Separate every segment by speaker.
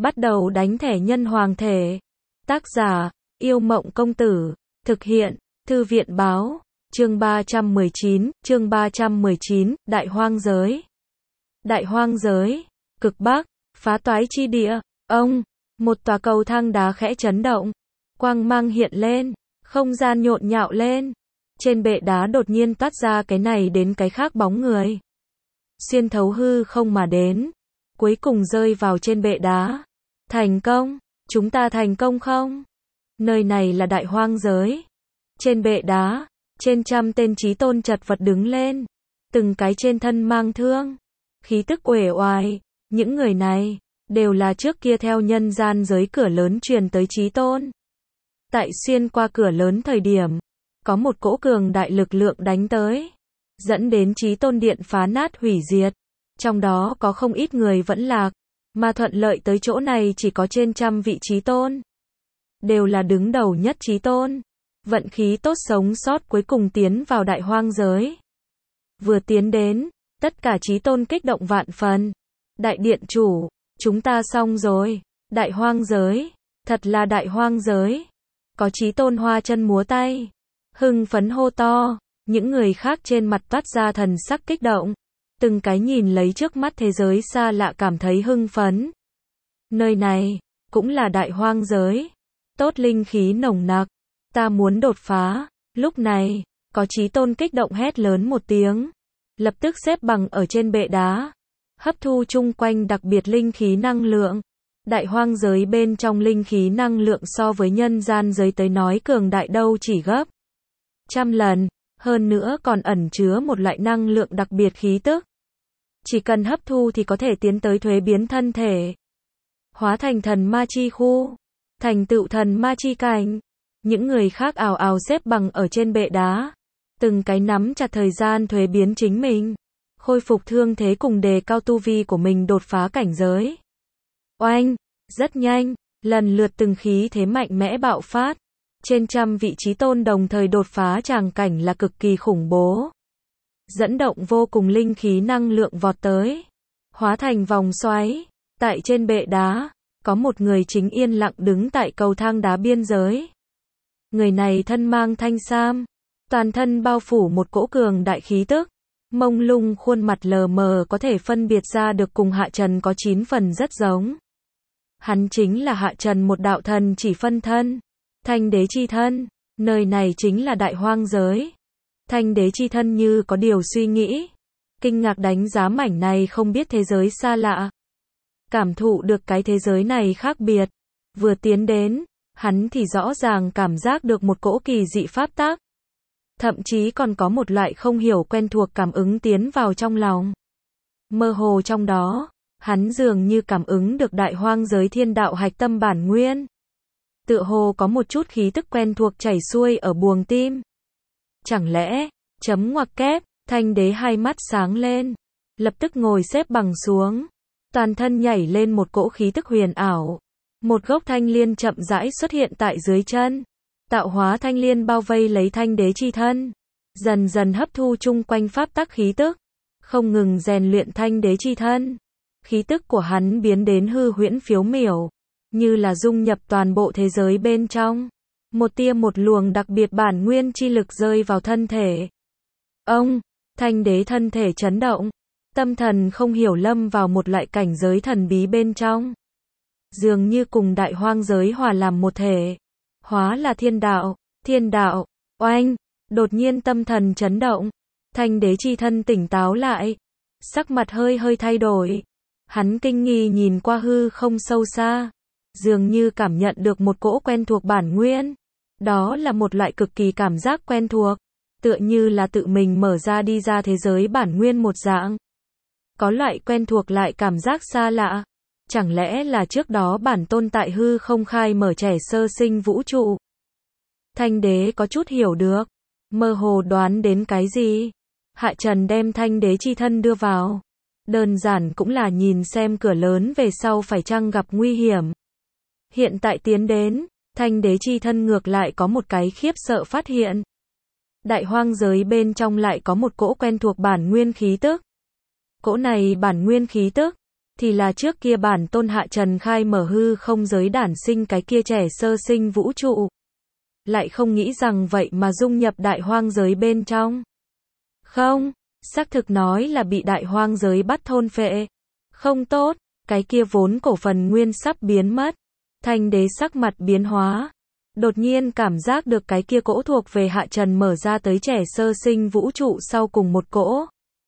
Speaker 1: Bắt đầu đánh thẻ nhân hoàng thể. Tác giả, Yêu Mộng Công Tử. Thực hiện, Thư viện Báo. Chương 319, Đại Hoang Giới. Đại Hoang Giới, cực Bắc, phá toái chi địa. Ông, một tòa cầu thang đá khẽ chấn động. Quang mang hiện lên, không gian nhộn nhạo lên. Trên bệ đá đột nhiên toát ra cái này đến cái khác bóng người. Xuyên thấu hư không mà đến. Cuối cùng rơi vào trên bệ đá. Thành công, chúng ta thành công không? Nơi này là Đại Hoang Giới. Trên bệ đá, trên trăm tên chí tôn chật vật đứng lên. Từng cái trên thân mang thương. Khí tức uể oải. Những người này, đều là trước kia theo nhân gian giới cửa lớn truyền tới chí tôn. Tại xuyên qua cửa lớn thời điểm, có một cỗ cường đại lực lượng đánh tới. Dẫn đến chí tôn điện phá nát hủy diệt. Trong đó có không ít người vẫn lạc. Mà thuận lợi tới chỗ này chỉ có trên trăm vị chí tôn. Đều là đứng đầu nhất chí tôn. Vận khí tốt sống sót cuối cùng tiến vào Đại Hoang Giới. Vừa tiến đến, tất cả chí tôn kích động vạn phần. Đại điện chủ, chúng ta xong rồi. Đại Hoang Giới, thật là Đại Hoang Giới. Có chí tôn hoa chân múa tay. Hưng phấn hô to, những người khác trên mặt toát ra thần sắc kích động. Từng cái nhìn lấy trước mắt thế giới xa lạ cảm thấy hưng phấn. Nơi này, cũng là Đại Hoang Giới. Tốt linh khí nồng nặc. Ta muốn đột phá. Lúc này, có chí tôn kích động hét lớn một tiếng. Lập tức xếp bằng ở trên bệ đá. Hấp thu chung quanh đặc biệt linh khí năng lượng. Đại Hoang Giới bên trong linh khí năng lượng so với nhân gian giới tới nói cường đại đâu chỉ gấp trăm lần. Hơn nữa còn ẩn chứa một loại năng lượng đặc biệt khí tức. Chỉ cần hấp thu thì có thể tiến tới thuế biến thân thể. Hóa thành thần ma chi khu. Thành tựu thần ma chi cảnh. Những người khác ào ào xếp bằng ở trên bệ đá. Từng cái nắm chặt thời gian thuế biến chính mình. Khôi phục thương thế cùng đề cao tu vi của mình đột phá cảnh giới. Oanh, rất nhanh, lần lượt từng khí thế mạnh mẽ bạo phát. Trên trăm vị chí tôn đồng thời đột phá tràng cảnh là cực kỳ khủng bố. Dẫn động vô cùng linh khí năng lượng vọt tới. Hóa thành vòng xoáy. Tại trên bệ đá, có một người chính yên lặng đứng tại cầu thang đá biên giới. Người này thân mang thanh sam. Toàn thân bao phủ một cỗ cường đại khí tức. Mông lung khuôn mặt lờ mờ có thể phân biệt ra được cùng Hạ Trần có 9 phần rất giống. Hắn chính là Hạ Trần một đạo thần chỉ phân thân. Thanh đế chi thân. Nơi này chính là Đại Hoang Giới. Thanh đế chi thân như có điều suy nghĩ. Kinh ngạc đánh giá mảnh này không biết thế giới xa lạ. Cảm thụ được cái thế giới này khác biệt. Vừa tiến đến, hắn thì rõ ràng cảm giác được một cỗ kỳ dị pháp tắc. Thậm chí còn có một loại không hiểu quen thuộc cảm ứng tiến vào trong lòng. Mơ hồ trong đó, hắn dường như cảm ứng được Đại Hoang Giới thiên đạo hạch tâm bản nguyên. Tựa hồ có một chút khí tức quen thuộc chảy xuôi ở buồng tim. Chẳng lẽ, chấm ngoặc kép, thanh đế hai mắt sáng lên. Lập tức ngồi xếp bằng xuống. Toàn thân nhảy lên một cỗ khí tức huyền ảo. Một gốc thanh liên chậm rãi xuất hiện tại dưới chân. Tạo hóa thanh liên bao vây lấy thanh đế chi thân. Dần dần hấp thu chung quanh pháp tắc khí tức. Không ngừng rèn luyện thanh đế chi thân. Khí tức của hắn biến đến hư huyễn phiếu miểu. Như là dung nhập toàn bộ thế giới bên trong. Một tia một luồng đặc biệt bản nguyên chi lực rơi vào thân thể. Ông, thanh đế thân thể chấn động. Tâm thần không hiểu lâm vào một loại cảnh giới thần bí bên trong. Dường như cùng Đại Hoang Giới hòa làm một thể. Hóa là thiên đạo, oanh, đột nhiên tâm thần chấn động. Thanh đế chi thân tỉnh táo lại. Sắc mặt hơi hơi thay đổi. Hắn kinh nghi nhìn qua hư không sâu xa. Dường như cảm nhận được một cỗ quen thuộc bản nguyên. Đó là một loại cực kỳ cảm giác quen thuộc. Tựa như là tự mình mở ra đi ra thế giới bản nguyên một dạng. Có loại quen thuộc lại cảm giác xa lạ. Chẳng lẽ là trước đó bản tôn tại hư không khai mở trẻ sơ sinh vũ trụ? Thanh đế có chút hiểu được. Mơ hồ đoán đến cái gì? Hạ Trần đem thanh đế chi thân đưa vào. Đơn giản cũng là nhìn xem cửa lớn về sau phải chăng gặp nguy hiểm. Hiện tại tiến đến, thanh đế chi thân ngược lại có một cái khiếp sợ phát hiện. Đại Hoang Giới bên trong lại có một cỗ quen thuộc bản nguyên khí tức. Cỗ này bản nguyên khí tức, thì là trước kia bản tôn Hạ Trần khai mở hư không giới đản sinh cái kia trẻ sơ sinh vũ trụ. Lại không nghĩ rằng vậy mà dung nhập đại hoang giới bên trong. Không, xác thực nói là bị đại hoang giới bắt thôn phệ. Không tốt, cái kia vốn cổ phần nguyên sắp biến mất. Thanh đế sắc mặt biến hóa. Đột nhiên cảm giác được cái kia cỗ thuộc về Hạ Trần mở ra tới trẻ sơ sinh vũ trụ sau cùng một cỗ.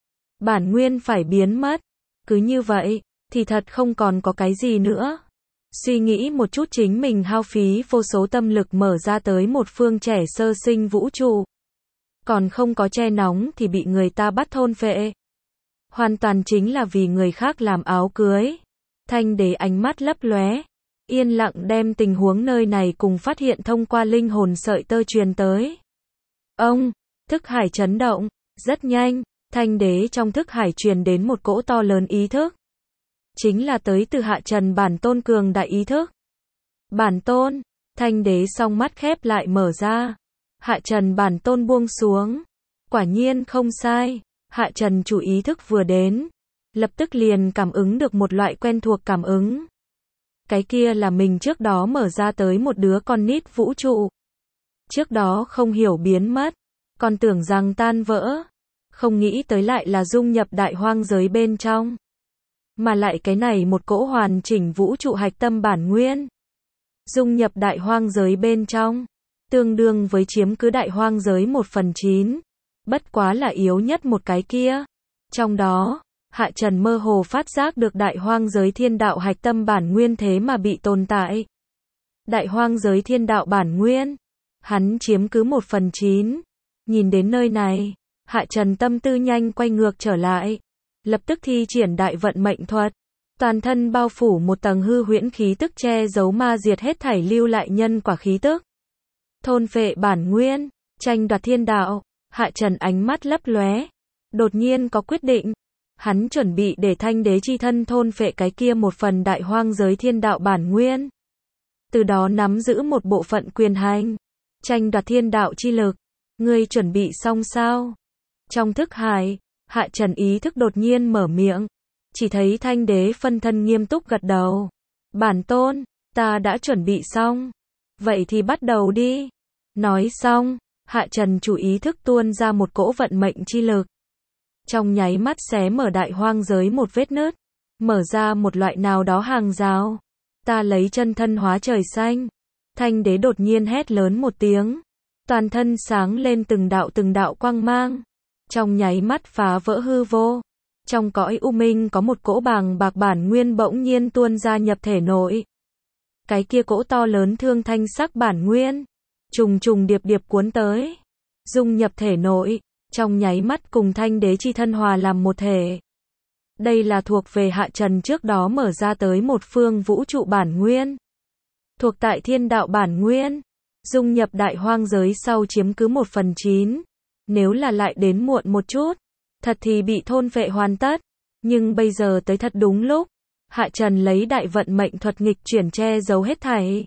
Speaker 1: Bản nguyên phải biến mất. Cứ như vậy, thì thật không còn có cái gì nữa. Suy nghĩ một chút chính mình hao phí vô số tâm lực mở ra tới một phương trẻ sơ sinh vũ trụ. Còn không có che nóng thì bị người ta bắt thôn phệ. Hoàn toàn chính là vì người khác làm áo cưới. Thanh đế ánh mắt lấp lóe, yên lặng đem tình huống nơi này cùng phát hiện thông qua linh hồn sợi tơ truyền tới. Ông, thức hải chấn động, rất nhanh, thanh đế trong thức hải truyền đến một cỗ to lớn ý thức. Chính là tới từ Hạ Trần bản tôn cường đại ý thức. Bản tôn, thanh đế song mắt khép lại mở ra. Hạ Trần bản tôn buông xuống. Quả nhiên không sai, Hạ Trần chủ ý thức vừa đến. Lập tức liền cảm ứng được một loại quen thuộc cảm ứng. Cái kia là mình trước đó mở ra tới một đứa con nít vũ trụ. Trước đó không hiểu biến mất, còn tưởng rằng tan vỡ. Không nghĩ tới lại là dung nhập đại hoang giới bên trong. Mà lại cái này một cỗ hoàn chỉnh vũ trụ hạch tâm bản nguyên. Dung nhập đại hoang giới bên trong. Tương đương với chiếm cứ đại hoang giới 1/9. Bất quá là yếu nhất một cái kia. Trong đó, Hạ Trần mơ hồ phát giác được đại hoang giới thiên đạo hạch tâm bản nguyên thế mà bị tồn tại. Đại hoang giới thiên đạo bản nguyên. Hắn chiếm cứ 1/9. Nhìn đến nơi này, Hạ Trần tâm tư nhanh quay ngược trở lại. Lập tức thi triển đại vận mệnh thuật. Toàn thân bao phủ một tầng hư huyễn khí tức che giấu ma diệt hết thảy lưu lại nhân quả khí tức. Thôn phệ bản nguyên, tranh đoạt thiên đạo. Hạ Trần ánh mắt lấp lóe. Đột nhiên có quyết định. Hắn chuẩn bị để thanh đế chi thân thôn phệ cái kia một phần đại hoang giới thiên đạo bản nguyên. Từ đó nắm giữ một bộ phận quyền hành. Tranh đoạt thiên đạo chi lực. Ngươi chuẩn bị xong sao? Trong thức hải, Hạ Trần ý thức đột nhiên mở miệng. Chỉ thấy thanh đế phân thân nghiêm túc gật đầu. Bản tôn, ta đã chuẩn bị xong. Vậy thì bắt đầu đi. Nói xong, Hạ Trần chủ ý thức tuôn ra một cỗ vận mệnh chi lực. Trong nháy mắt xé mở đại hoang giới một vết nứt. Mở ra một loại nào đó hàng rào. Ta lấy chân thân hóa trời xanh. Thanh đế đột nhiên hét lớn một tiếng. Toàn thân sáng lên từng đạo quang mang. Trong nháy mắt phá vỡ hư vô. Trong cõi u minh có một cỗ bàng bạc bản nguyên bỗng nhiên tuôn ra nhập thể nội. Cái kia cỗ to lớn thương thanh sắc bản nguyên. Trùng trùng điệp điệp cuốn tới. Dung nhập thể nội. Trong nháy mắt cùng thanh đế chi thân hòa làm một thể. Đây là thuộc về Hạ Trần trước đó mở ra tới một phương vũ trụ bản nguyên. Thuộc tại thiên đạo bản nguyên. Dung nhập đại hoang giới sau chiếm cứ 1/9. Nếu là lại đến muộn một chút, thật thì bị thôn phệ hoàn tất. Nhưng bây giờ tới thật đúng lúc. Hạ Trần lấy đại vận mệnh thuật nghịch chuyển che giấu hết thảy.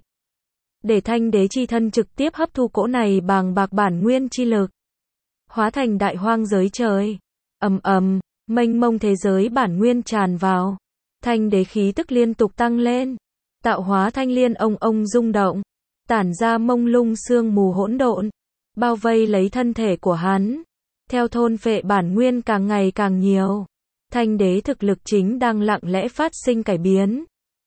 Speaker 1: Để thanh đế chi thân trực tiếp hấp thu cỗ này bàng bạc bản nguyên chi lực. Hóa thành đại hoang giới trời. Ầm ầm, mênh mông thế giới bản nguyên tràn vào. Thanh đế khí tức liên tục tăng lên. Tạo hóa thanh liên ông rung động. Tản ra mông lung sương mù hỗn độn. Bao vây lấy thân thể của hắn. Theo thôn phệ bản nguyên càng ngày càng nhiều. Thanh đế thực lực chính đang lặng lẽ phát sinh cải biến.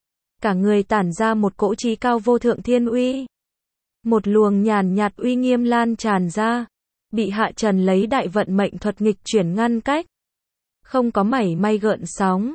Speaker 1: Cả người tản ra một cỗ trí cao vô thượng thiên uy. Một luồng nhàn nhạt uy nghiêm lan tràn ra. Bị Hạ Trần lấy đại vận mệnh thuật nghịch chuyển ngăn cách. Không có mảy may gợn sóng.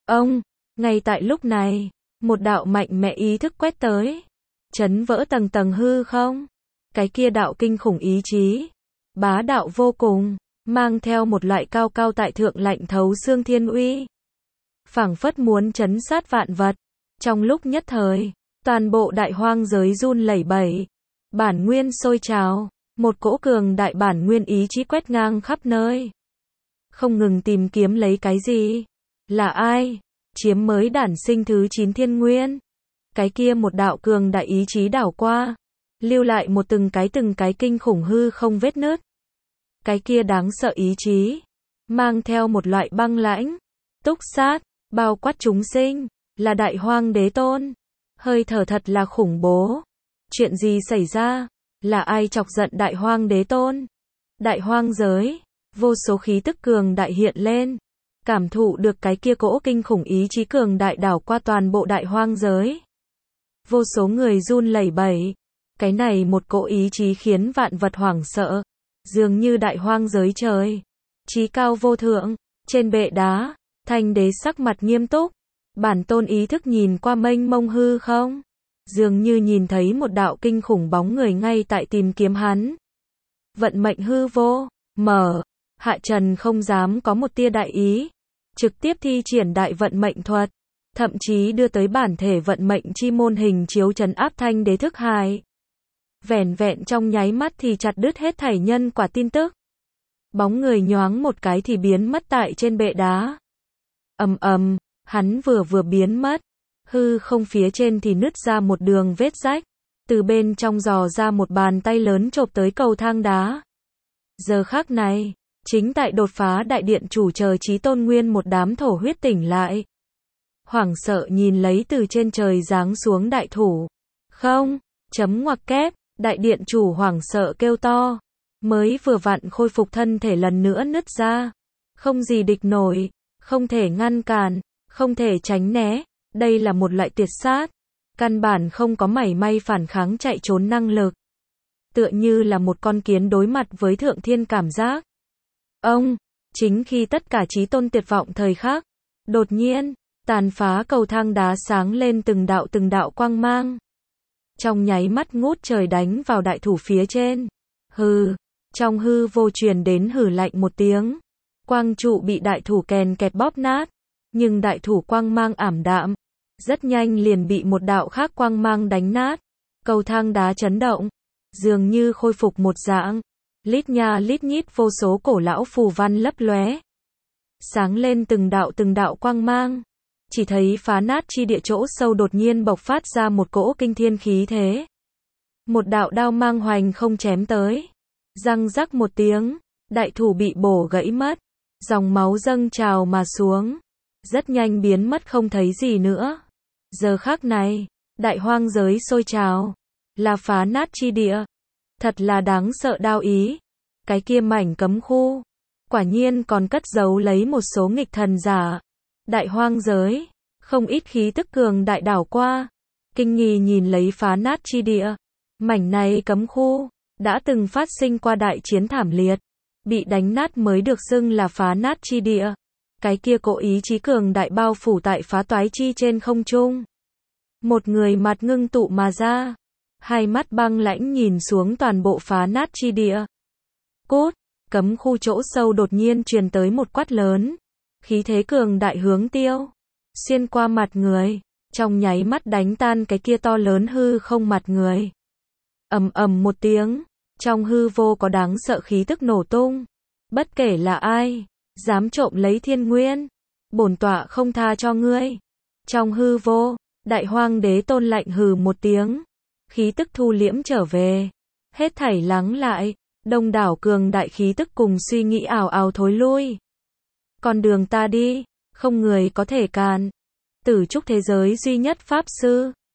Speaker 1: Ngay tại lúc này, một đạo mạnh mẽ ý thức quét tới. Chấn vỡ tầng tầng hư không. Cái kia đạo kinh khủng ý chí. Bá đạo vô cùng. Mang theo một loại cao cao tại thượng lạnh thấu xương thiên uy. Phảng phất muốn chấn sát vạn vật. Trong lúc nhất thời, toàn bộ đại hoang giới run lẩy bẩy. Bản nguyên sôi trào. Một cỗ cường đại bản nguyên ý chí quét ngang khắp nơi. Không ngừng tìm kiếm lấy cái gì. Là ai? Chiếm mới đản sinh thứ 9 thiên nguyên. Cái kia một đạo cường đại ý chí đảo qua. Lưu lại một từng cái kinh khủng hư không vết nứt. Cái kia đáng sợ ý chí. Mang theo một loại băng lãnh. Túc sát. bao quát chúng sinh, là Đại Hoang Đế Tôn. Hơi thở thật là khủng bố. Chuyện gì xảy ra? Là ai chọc giận Đại Hoang Đế Tôn? Đại hoang giới, vô số khí tức cường đại hiện lên. Cảm thụ được cái kia cỗ kinh khủng ý chí cường đại đảo qua toàn bộ đại hoang giới. Vô số người run lẩy bẩy. Cái này một cỗ ý chí khiến vạn vật hoảng sợ. Dường như đại hoang giới trời. Chí cao vô thượng, trên bệ đá, Thanh Đế sắc mặt nghiêm túc. Bản tôn ý thức nhìn qua mênh mông hư không. Dường như nhìn thấy một đạo kinh khủng bóng người ngay tại tìm kiếm hắn. Vận mệnh hư vô, mở. Hạ Trần không dám có một tia đại ý. Trực tiếp thi triển đại vận mệnh thuật. Thậm chí đưa tới bản thể vận mệnh chi môn hình chiếu trấn áp Thanh Đế thức hải. Vẻn vẹn trong nháy mắt thì chặt đứt hết thảy nhân quả tin tức. Bóng người nhoáng một cái thì biến mất tại trên bệ đá. Ầm ầm, hắn vừa biến mất. Hư không phía trên thì nứt ra một đường vết rách. Từ bên trong dò ra một bàn tay lớn chộp tới cầu thang đá. Giờ khắc này, chính tại đột phá đại điện chủ chờ Chí Tôn nguyên một đám thổ huyết tỉnh lại. Hoảng sợ nhìn lấy từ trên trời giáng xuống đại thủ. Không, chấm ngoặc kép, đại điện chủ hoảng sợ kêu to. Mới vừa vặn khôi phục thân thể lần nữa nứt ra. Không gì địch nổi, không thể ngăn cản, không thể tránh né. Đây là một loại tuyệt sát. Căn bản không có mảy may phản kháng chạy trốn năng lực. Tựa như là một con kiến đối mặt với thượng thiên cảm giác. Chính khi tất cả Chí Tôn tuyệt vọng thời khắc, đột nhiên, tàn phá cầu thang đá sáng lên từng đạo quang mang. Trong nháy mắt ngút trời đánh vào đại thủ phía trên. Hừ, trong hư vô truyền đến hừ lạnh một tiếng. Quang trụ bị đại thủ kèn kẹt bóp nát, nhưng đại thủ quang mang ảm đạm. Rất nhanh liền bị một đạo khác quang mang đánh nát. Cầu thang đá chấn động, dường như khôi phục một dạng. Lít nha lít nhít vô số cổ lão phù văn lấp lóe. Sáng lên từng đạo quang mang. Chỉ thấy phá nát chi địa chỗ sâu đột nhiên bộc phát ra một cỗ kinh thiên khí thế. Một đạo đao mang hoành không chém tới. Răng rắc một tiếng, đại thủ bị bổ gãy mất. Dòng máu dâng trào mà xuống. Rất nhanh biến mất không thấy gì nữa. Giờ khắc này, đại hoang giới sôi trào. Là phá nát chi địa. Thật là đáng sợ đao ý. Cái kia mảnh cấm khu. Quả nhiên còn cất giấu lấy một số nghịch thần giả. Đại hoang giới. Không ít khí tức cường đại đảo qua. Kinh nghi nhìn lấy phá nát chi địa. Mảnh này cấm khu. Đã từng phát sinh qua đại chiến thảm liệt. Bị đánh nát mới được xưng là phá nát chi địa. Cái kia cỗ ý chí cường đại bao phủ tại phá toái chi trên không trung. Một người mặt ngưng tụ mà ra. Hai mắt băng lãnh nhìn xuống toàn bộ phá nát chi địa. Cốt, cấm khu chỗ sâu đột nhiên truyền tới một quát lớn. Khí thế cường đại hướng tiêu. Xuyên qua mặt người. Trong nháy mắt đánh tan cái kia to lớn hư không mặt người. Ầm ầm một tiếng. Trong hư vô có đáng sợ khí tức nổ tung. Bất kể là ai, dám trộm lấy thiên nguyên. Bổn tọa không tha cho ngươi. Trong hư vô, đại hoang đế tôn lạnh hừ một tiếng. Khí tức thu liễm trở về. Hết thảy lắng lại. Đông đảo cường đại khí tức cùng suy nghĩ ảo ảo thối lui. Con đường ta đi, không người có thể cản. Tử trúc thế giới duy nhất pháp sư.